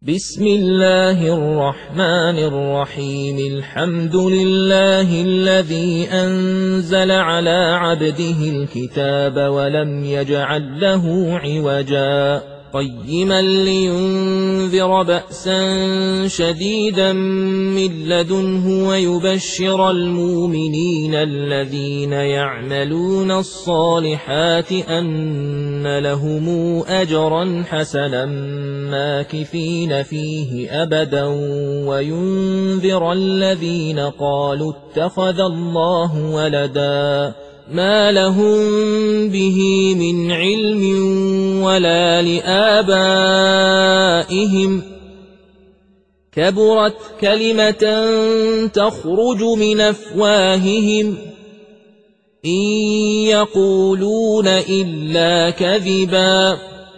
بسم الله الرحمن الرحيم. الحمد لله الذي أنزل على عبده الكتاب ولم يجعل له عوجا قيما لينذر بأسا شديدا من لدنه ويبشر المؤمنين الذين يعملون الصالحات أن لهم أجرا حسنا ماكثين فيه أبدا وينذر الذين قالوا اتخذ الله ولدا ما لهم به من علم ولا لآبائهم كبرت كلمة تخرج من أفواههم إن يقولون إلا كذبا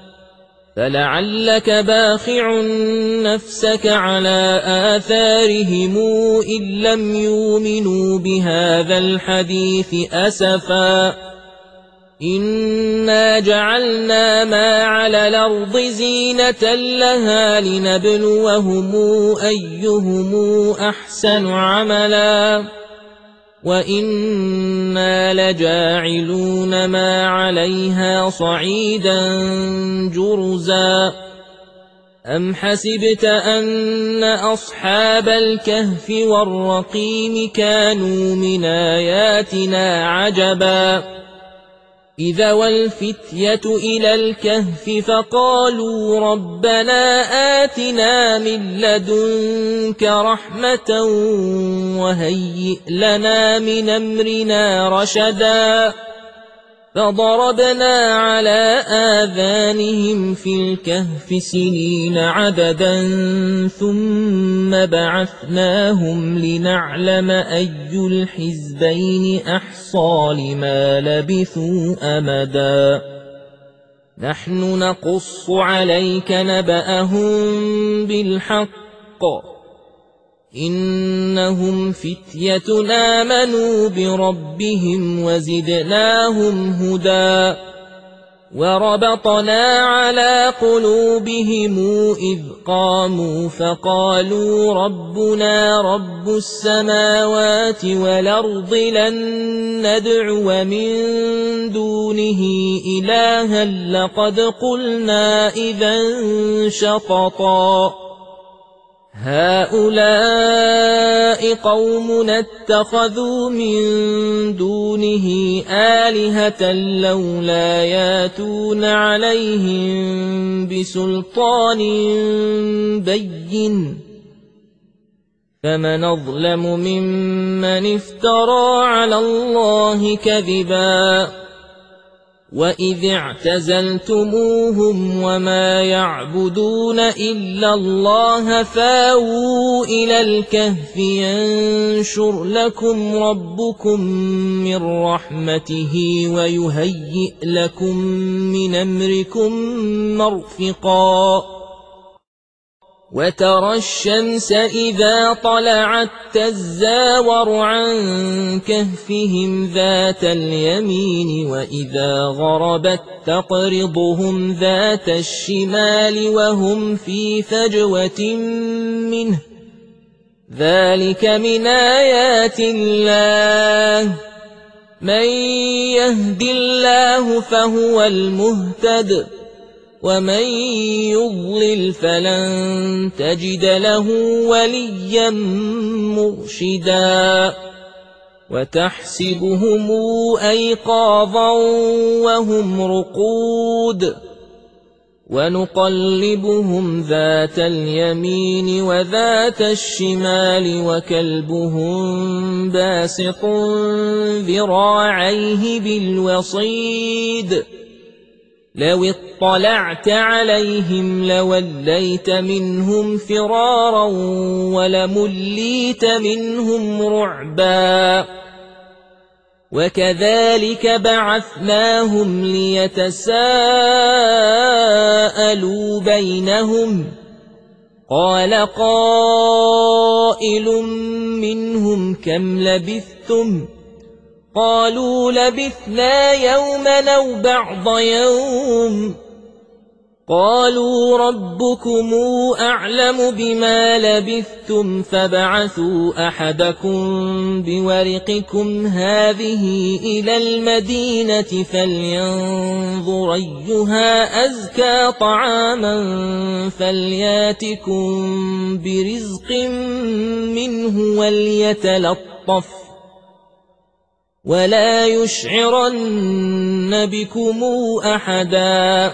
فلعلك باخع نفسك على آثارهم إن لم يؤمنوا بهذا الحديث أسفا إنا جعلنا ما على الأرض زينة لها لنبلوهم أيهم أحسن عملا وإنا لجاعلون ما عليها صعيدا جرزا أم حسبت أن أصحاب الكهف والرقيم كانوا من آياتنا عجبا إذا والفتية إلى الكهف فقالوا ربنا آتنا من لدنك رحمة وهيئ لنا من أمرنا رشدا فضربنا على آذانهم في الكهف سنين عددا ثم بعثناهم لنعلم أي الحزبين أحصى لما لبثوا أمدا نحن نقص عليك نبأهم بالحق إنهم فتية آمنوا بربهم وزدناهم هدى وربطنا على قلوبهم إذ قاموا فقالوا ربنا رب السماوات والأرض لن ندعو من دونه إلها لقد قلنا إذا شططا هؤلاء قومنا اتخذوا من دونه آلهة لولا ياتون عليهم بسلطان بين فمن أظلم ممن افترى على الله كذبا وإذ اعتزلتموهم وما يعبدون إلا الله فاووا إلى الكهف ينشر لكم ربكم من رحمته ويهيئ لكم من أمركم مرفقا وترى الشمس إذا طلعت تزاور عن كهفهم ذات اليمين وإذا غربت تقرضهم ذات الشمال وهم في فجوة منه ذلك من آيات الله من يهد الله فهو المهتد ومن يضلل فلن تجد له وليا مرشدا وتحسبهم أيقاظا وهم رقود ونقلبهم ذات اليمين وذات الشمال وكلبهم باسط ذراعيه بالوصيد لو اطلعت عليهم لوليت منهم فرارا ولمليت منهم رعبا وكذلك بعثناهم ليتساءلوا بينهم قال قائل منهم كم لبثتم قالوا لبثنا يوما أو بعض يوم قالوا ربكم أعلم بما لبثتم فابعثوا أحدكم بورقكم هذه إلى المدينة فلينظر أيها أزكى طعاما فلياتكم برزق منه وليتلطف ولا يشعرن بكم أحدا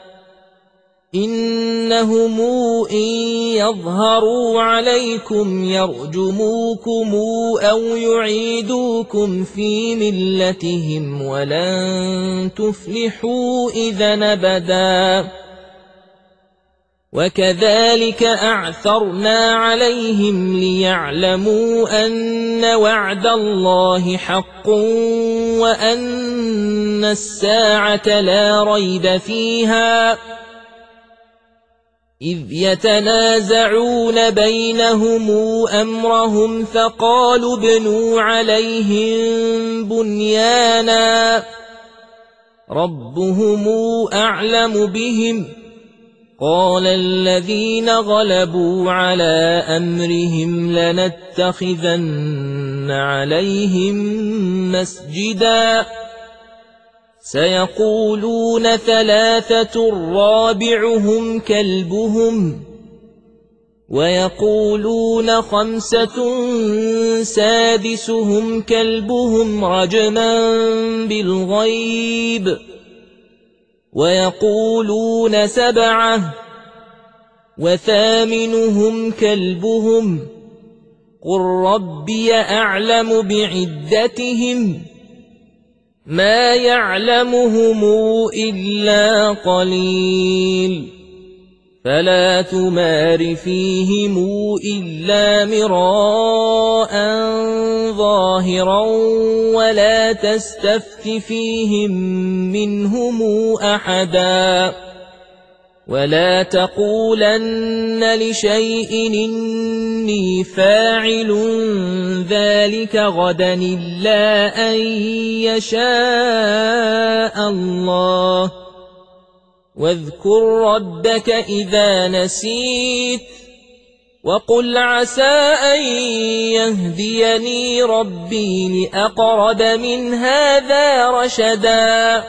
إنهم إن يظهروا عليكم يرجموكم أو يعيدوكم في ملتهم ولن تفلحوا إذا أبدا وكذلك أعثرنا عليهم ليعلموا أن وعد الله حق وأن الساعة لا ريب فيها إذ يتنازعون بينهم أمرهم فقالوا ابنوا عليهم بنيانا ربهم أعلم بهم قال الذين غلبوا على أمرهم لنتخذن عليهم مسجدا سيقولون ثلاثة رابعهم كلبهم ويقولون خمسة سادسهم كلبهم رجما بالغيب ويقولون سبعة وثامنهم كلبهم قل ربي أعلم بعدتهم ما يعلمهم إلا قليل فلا تمار فيهم إلا مراء ظاهرا ولا تستفت فيهم منهم أحدا ولا تقولن لشيء إني فاعل ذلك غدا إلا أن يشاء الله واذكر ربك إذا نسيت وقل عسى أن يهديني ربي لأقرب من هذا رشدا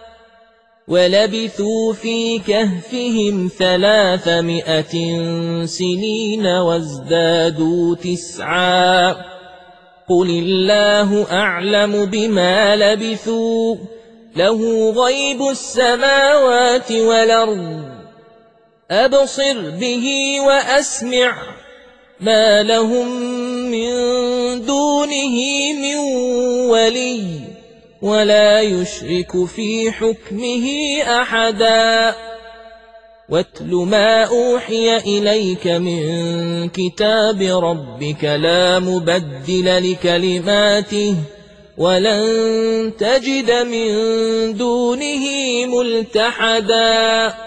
ولبثوا في كهفهم 300 سنين وازدادوا 9 قل الله أعلم بما لبثوا له غيب السماوات والأرض أبصر به وأسمع ما لهم من دونه من ولي ولا يشرك في حكمه أحدا واتل ما أوحي إليك من كتاب ربك لا مبدل لكلماته ولن تجد من دونه ملتحدا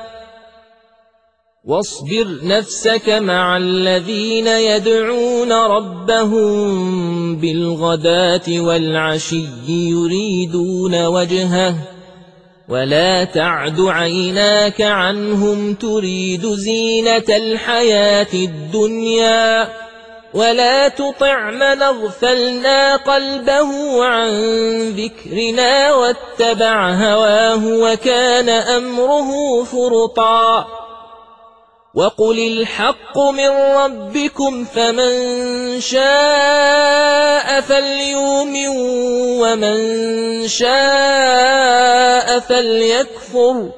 واصبر نفسك مع الذين يدعون ربهم بالغداة والعشي يريدون وجهه ولا تعد عيناك عنهم تريد زينة الحياة الدنيا ولا تطع من اغفلنا قلبه عن ذكرنا واتبع هواه وكان أمره فرطا وقل الحق من ربكم فمن شاء فليؤمن ومن شاء فليكفر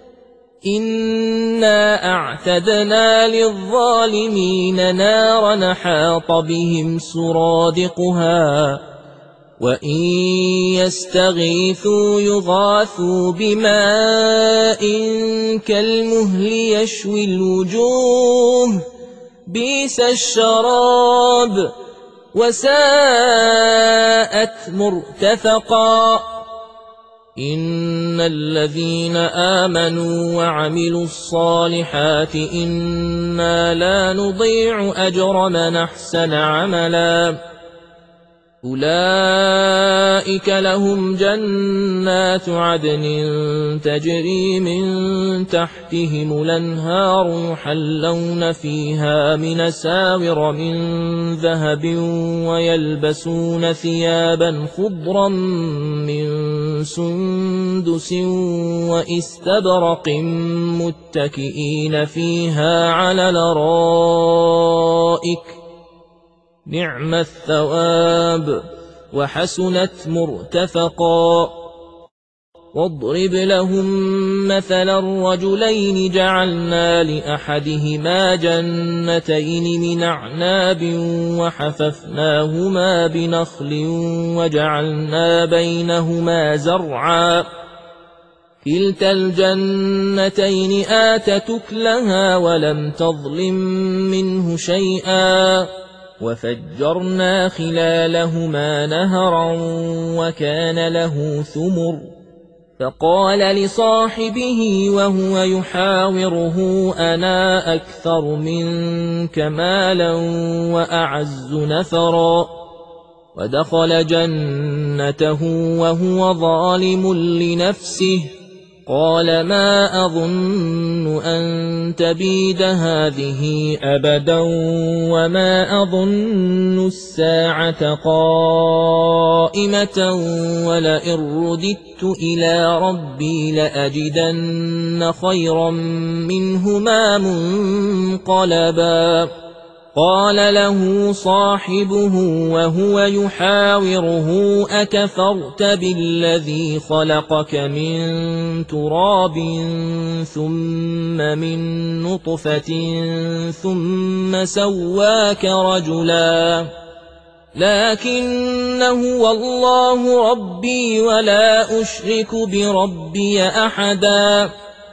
إنا أعتدنا للظالمين نارا حاط بهم سرادقها وإن يستغيثوا يغاثوا بماء كالمهل يشوي الوجوه بئس الشراب وساءت مرتفقا إن الذين آمنوا وعملوا الصالحات إنا لا نضيع أجر من أحسن عملا أولئك لهم جنات عدن تجري من تحتهم الأنهار يحلون فيها من أساور من ذهب ويلبسون ثيابا خضرا من سندس وإستبرق متكئين فيها على الأرائك نعم الثواب وحسنت مرتفقا واضرب لهم مثلا الرجلين جعلنا لأحدهما جنتين من أعناب وحففناهما بنخل وجعلنا بينهما زرعا كلتا الجنتين آتت أكلها ولم تظلم منه شيئا وفجرنا خلالهما نهرا وكان له ثمر فقال لصاحبه وهو يحاوره أنا أكثر منك مالا وأعز نفرا ودخل جنته وهو ظالم لنفسه قال ما أظن أن تبيد هذه أبدا وما أظن الساعة قائمة ولئن رددت إلى ربي لأجدن خيرا منهما منقلبا قال له صاحبه وهو يحاوره أكفرت بالذي خلقك من تراب ثم من نطفة ثم سواك رجلا لكن هو الله ربي ولا أشرك بربي أحدا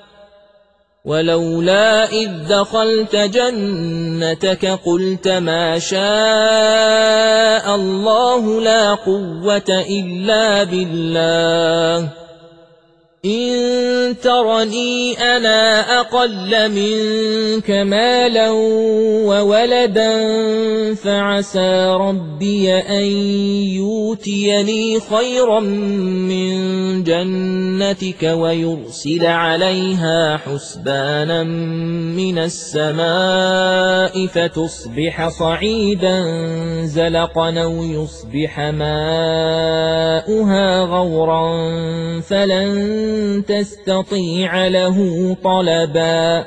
ولولا إذ دخلت جنتك قلت ما شاء الله لا قوة إلا بالله إن ترني أنا أقل منك مالا وولدا فعسى ربي أن يؤتيني خيرا من جنتك ويرسل عليها حسبانا من السماء فتصبح صعيدا زلقا أو يصبح ماؤها غورا فلن تستطيع له طلبا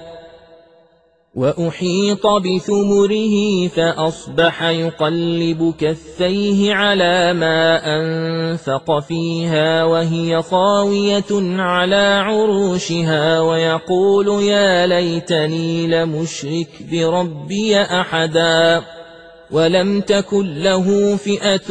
وأحيط بثمره فأصبح يقلب كفيه على ما أنفق فيها وهي خاوية على عروشها ويقول يا ليتني لمشرك بربي أحدا ولم تكن له فئة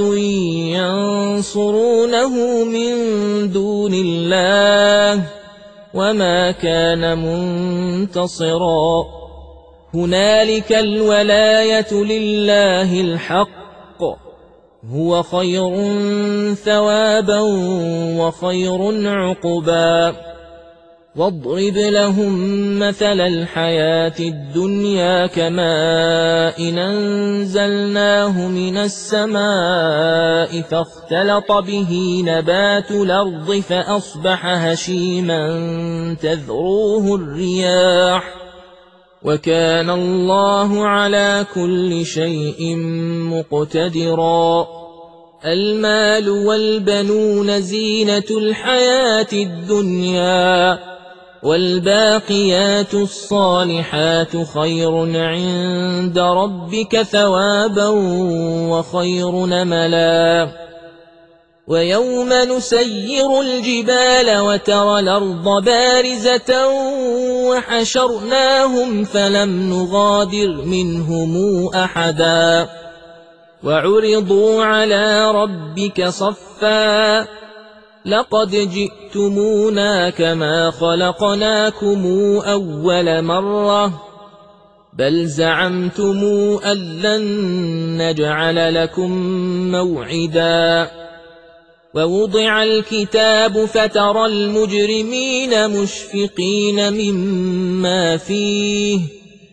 ينصرونه من دون الله وما كان منتصرا هنالك الولاية لله الحق هو خير ثوابا وخير عقبا واضرب لهم مثل الحياة الدنيا كماء أنزلناه من السماء فاختلط به نبات الأرض فأصبح هشيما تذروه الرياح وكان الله على كل شيء مقتدرا المال والبنون زينة الحياة الدنيا والباقيات الصالحات خير عند ربك ثوابا وخير نملا ويوم نسير الجبال وترى الأرض بارزة وحشرناهم فلم نغادر منهم أحدا وعرضوا على ربك صفا لقد جئتمونا كما خلقناكم أول مرة بل زعمتم أن لن نجعل لكم موعدا ووضع الكتاب فترى المجرمين مشفقين مما فيه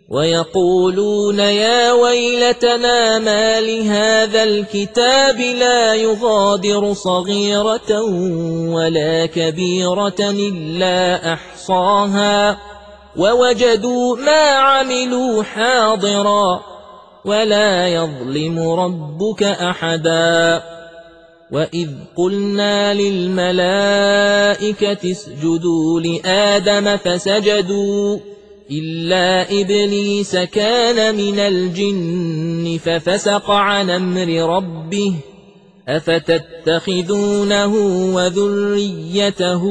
ويقولون يا ويلتنا ما لهذا الكتاب لا يغادر صغيرة ولا كبيرة إلا أحصاها ووجدوا ما عملوا حاضرا ولا يظلم ربك أحدا وإذ قلنا للملائكة اسجدوا لآدم فسجدوا إلا إبليس كان من الجن ففسق عن أمر ربه أفتتخذونه وذريته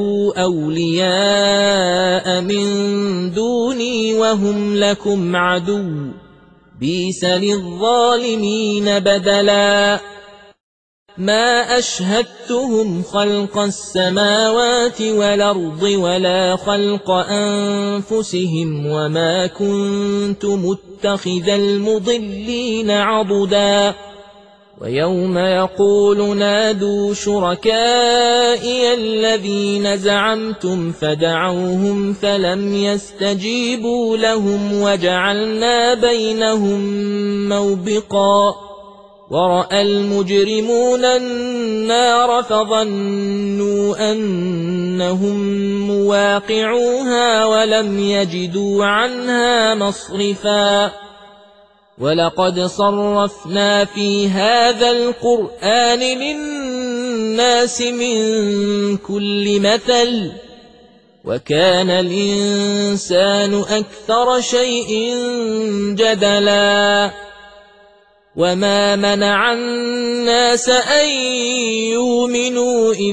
أولياء من دوني وهم لكم عدو بئس للظالمين بدلا ما أشهدتهم خلق السماوات والأرض ولا خلق أنفسهم وما كنت متخذ المضلين عضدا ويوم يقول نادوا شركائي الذين زعمتم فدعوهم فلم يستجيبوا لهم وجعلنا بينهم موبقا ورأى المجرمون النار فظنوا أنهم مواقعوها ولم يجدوا عنها مصرفا ولقد صرفنا في هذا القرآن للناس من كل مثل وكان الإنسان أكثر شيء جدلا وما منع الناس أن يؤمنوا إذ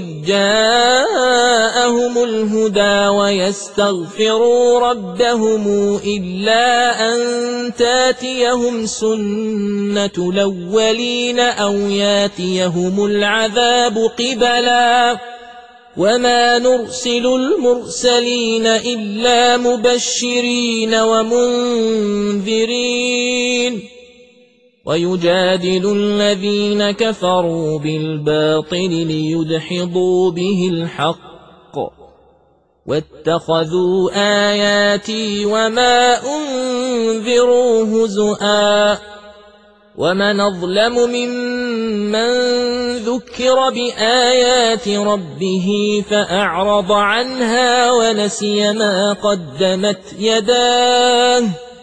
جاءهم الهدى ويستغفروا ربهم إلا أن تاتيهم سنة الأولين أو ياتيهم العذاب قبلا وما نرسل المرسلين إلا مبشرين ومنذرين ويجادل الذين كفروا بالباطل ليدحضوا به الحق واتخذوا آياتي وما أنذروا هزؤا ومن أظلم ممن ذكر بآيات ربه فأعرض عنها ونسي ما قدمت يداه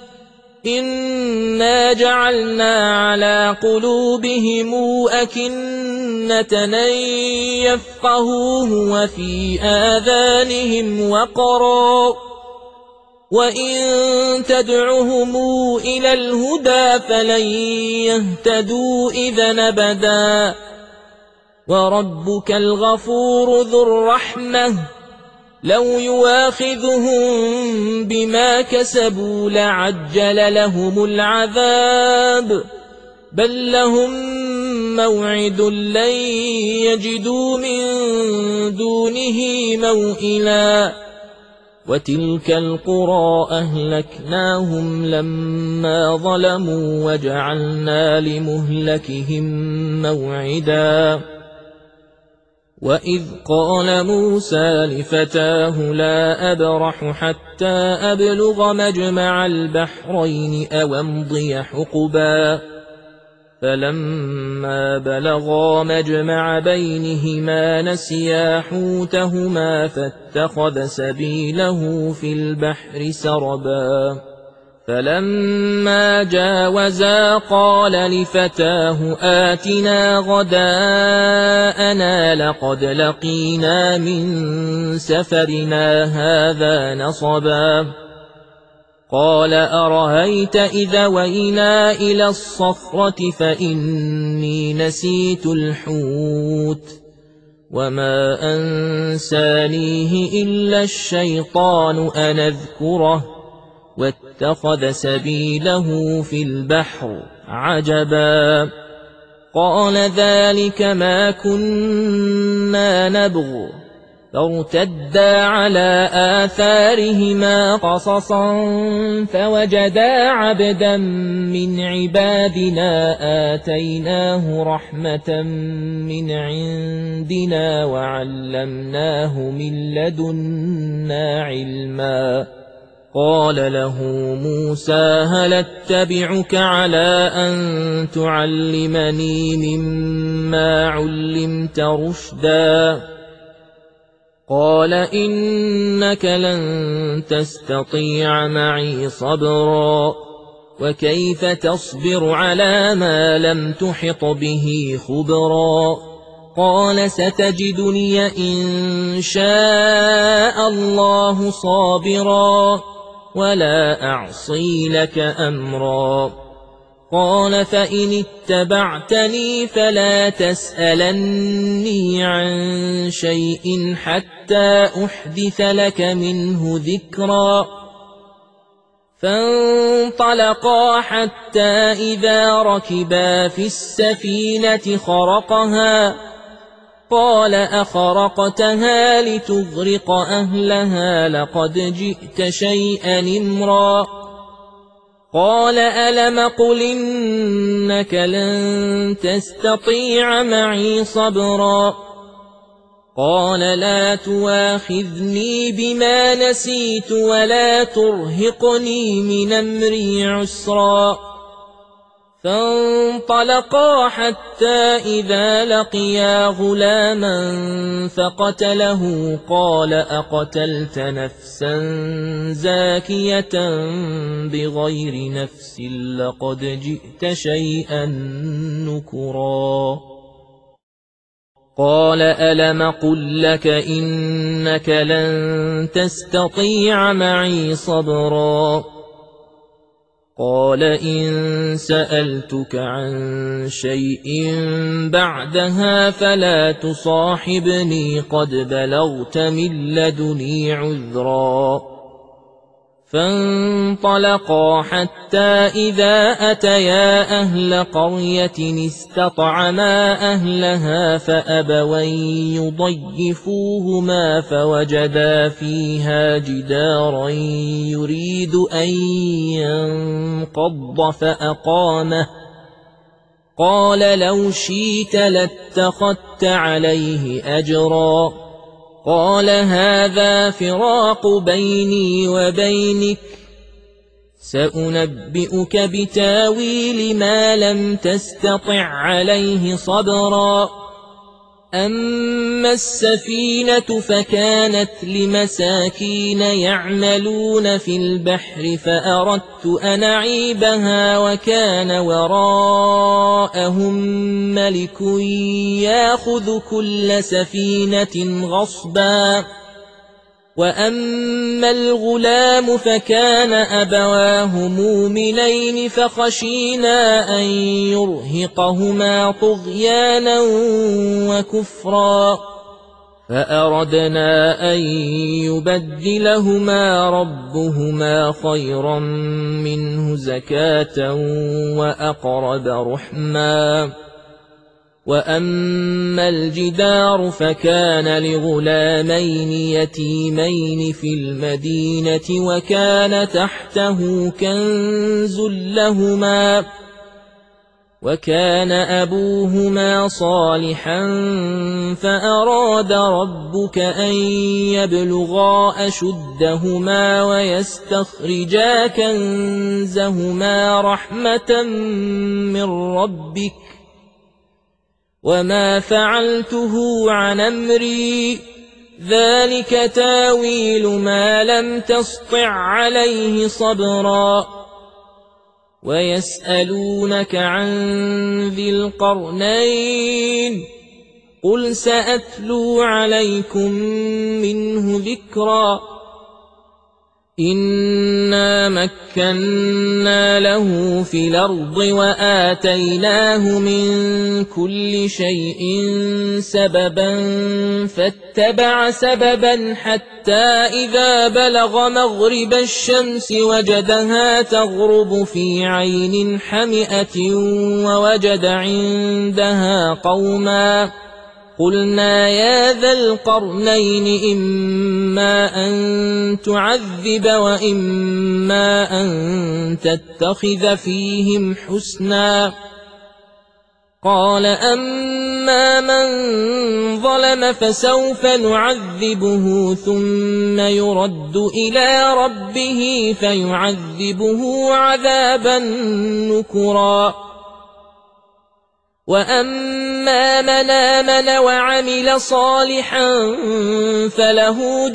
إنا جعلنا على قلوبهم أكنة أن يفقهوه وفي آذانهم وقرا وإن تدعهم إلى الهدى فلن يهتدوا إذا أبدا وربك الغفور ذو الرحمة لو يواخذهم بما كسبوا لعجل لهم العذاب بل لهم موعد لن يجدوا من دونه موئلا وتلك القرى أهلكناهم لما ظلموا وجعلنا لمهلكهم موعدا وإذ قال موسى لفتاه لا أبرح حتى أبلغ مجمع البحرين أو أمضي حقبا فلما بلغا مجمع بينهما نسيا حوتهما فاتخذ سبيله في البحر سربا فلما جاوزا قال لفتاه آتنا غداءنا لقد لقينا من سفرنا هذا نصبا قال أرهيت إذا وينا إلى الصخرة فإني نسيت الحوت وما أنسانيه إلا الشيطان أن أذكره واتخذ سبيله في البحر عجبا قال ذلك ما كنا نبغ فارتدا على آثارهما قصصا فوجدا عبدا من عبادنا آتيناه رحمة من عندنا وعلمناه من لدنا علما قال له موسى هل اتبعك على أن تعلمني مما علمت رشدا قال إنك لن تستطيع معي صبرا وكيف تصبر على ما لم تحط به خبرا قال ستجدني إن شاء الله صابرا ولا أعصي لك أمرا قال فإن اتبعتني فلا تسألني عن شيء حتى أحدث لك منه ذكرا فانطلقا حتى إذا ركبا في السفينة خرقها قال أخرقتها لتغرق أهلها لقد جئت شيئا إمرا قال ألم قل إنك لن تستطيع معي صبرا قال لا تواخذني بما نسيت ولا ترهقني من أمري عسرا فانطلقا حتى إذا لقيا غلاما فقتله قال أقتلت نفسا زاكية بغير نفس لقد جئت شيئا نكرا قال ألم قل لك إنك لن تستطيع معي صبرا قال إن سألتك عن شيء بعدها فلا تصاحبني قد بلغت من لدني عذرا فانطلقا حتى إذا أتيا أهل قرية استطعما أهلها فأبوا يضيفوهما فوجدا فيها جدارا يريد أن ينقض فأقامه قال لو شئت لاتخذت عليه أجرا قال هذا فراق بيني وبينك سأنبئك بتاويل ما لم تستطع عليه صبرا أما السفينة فكانت لمساكين يعملون في البحر فأردت أن أعيبها وكان وراءهم ملك يأخذ كل سفينة غصبا وأما الغلام فكان أبواه مؤمنين فخشينا أن يرهقهما طغيانا وكفرا فأردنا أن يبدلهما ربهما خيرا منه زكاة وأقرب رحما وأما الجدار فكان لغلامين يتيمين في المدينة وكان تحته كنز لهما وكان أبوهما صالحا فأراد ربك أن يبلغا أشدهما ويستخرجا كنزهما رحمة من ربك وما فعلته عن أمري ذلك تاويل ما لم تسطع عليه صبرا ويسألونك عن ذي القرنين قل سأتلو عليكم منه ذكرا إنا مكنا له في الأرض وآتيناه من كل شيء سببا فاتبع سببا حتى إذا بلغ مغرب الشمس وجدها تغرب في عين حمئة ووجد عندها قوما قلنا يا ذا القرنين إما أن تعذب وإما أن تتخذ فيهم حسنا قال أما وأما من ظلم فسوف نعذبه ثم يرد إلى ربه فيعذبه عذابا نكرا وأما من آمن وعمل صالحا فله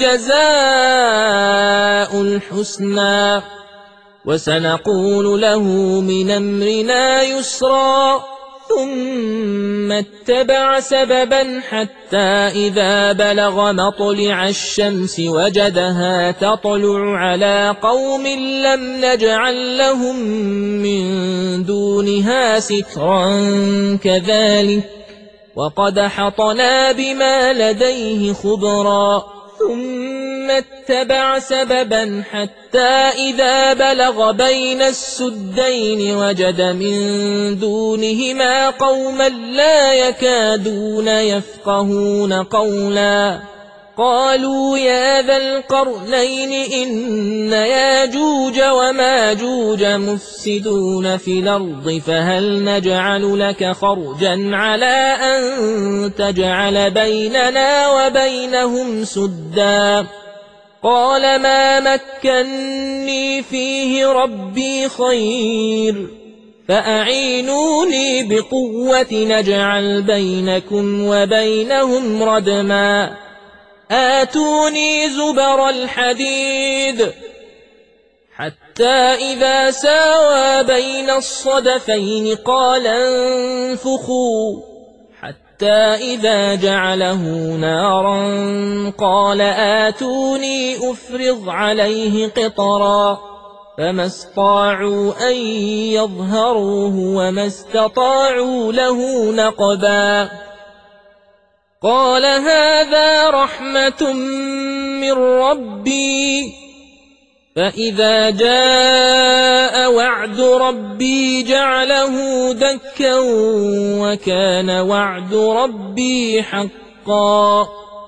جزاء الحسنى وسنقول له من أمرنا يسرا ثم اتبع سببا حتى إذا بلغ مطلع الشمس وجدها تطلع على قوم لم نجعل لهم من دونها سترا كذلك وقد حطنا بما لديه خبرا ثم اتبع سببا حتى إذا بلغ بين السدين وجد من دونهما قوما لا يكادون يفقهون قولا قالوا يا ذا القرنين إن ياجوج وماجوج مفسدون في الأرض فهل نجعل لك خرجا على أن تجعل بيننا وبينهم سدا قال ما مكني فيه ربي خير فأعينوني بقوة نجعل بينكم وبينهم ردما آتوني زبر الحديد حتى إذا ساوى بين الصدفين قال انفخوا حتى إذا جعله نارا قال آتوني أفرغ عليه قطرا فما استطاعوا أن يظهروه وما استطاعوا له نقبا قال هذا رحمة من ربي فإذا جاء وعد ربي جعله دكا وكان وعد ربي حقا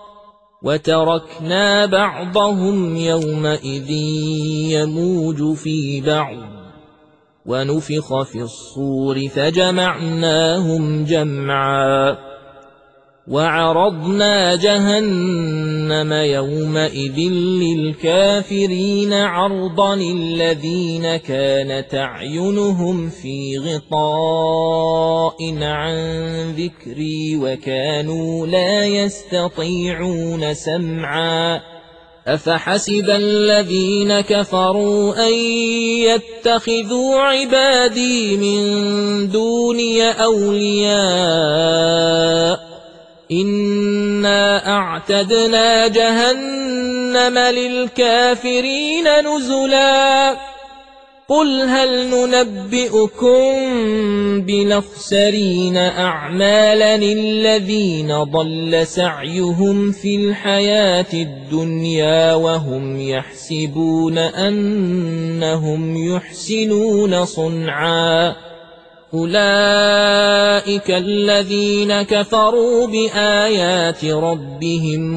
وتركنا بعضهم يومئذ يموج في بعض ونفخ في الصور فجمعناهم جمعا وعرضنا جهنم يومئذ للكافرين عرضا الذين كانت أعينهم في غطاء عن ذكري وكانوا لا يستطيعون سمعا أفحسب الذين كفروا أن يتخذوا عبادي من دوني أولياء إنا أعتدنا جهنم للكافرين نزلا قل هل ننبئكم بالأخسرين أعمالا الذين ضل سعيهم في الحياة الدنيا وهم يحسبون أنهم يحسنون صنعا أولئك الذين كفروا بآيات ربهم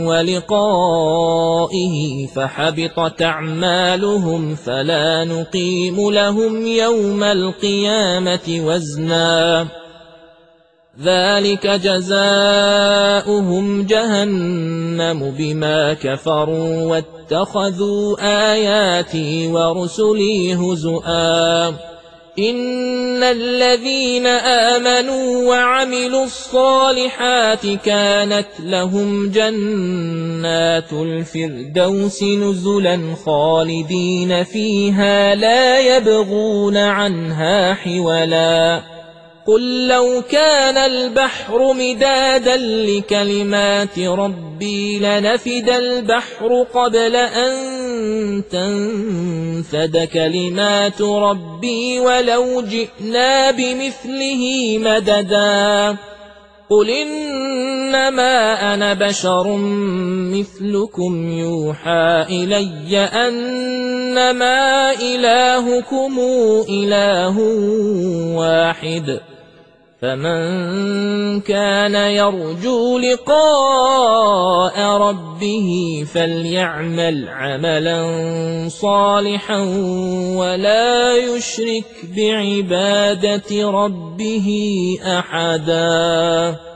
ولقائه فحبطت أعمالهم فلا نقيم لهم يوم القيامة وزنا ذلك جزاؤهم جهنم بما كفروا واتخذوا آياتي ورسلي هزؤا إن الذين آمنوا وعملوا الصالحات كانت لهم جنات الفردوس نزلا خالدين فيها لا يبغون عنها حولا قل لو كان البحر مدادا لكلمات ربي لنفد البحر قبل أن تنفد كلمات ربي ولو جئنا بمثله مددا قل إنما أنا بشر مثلكم يوحى إلي أنما إلهكم إله واحد فمن كان يرجو لقاء ربه فليعمل عملا صالحا ولا يشرك بعبادة ربه أحدا.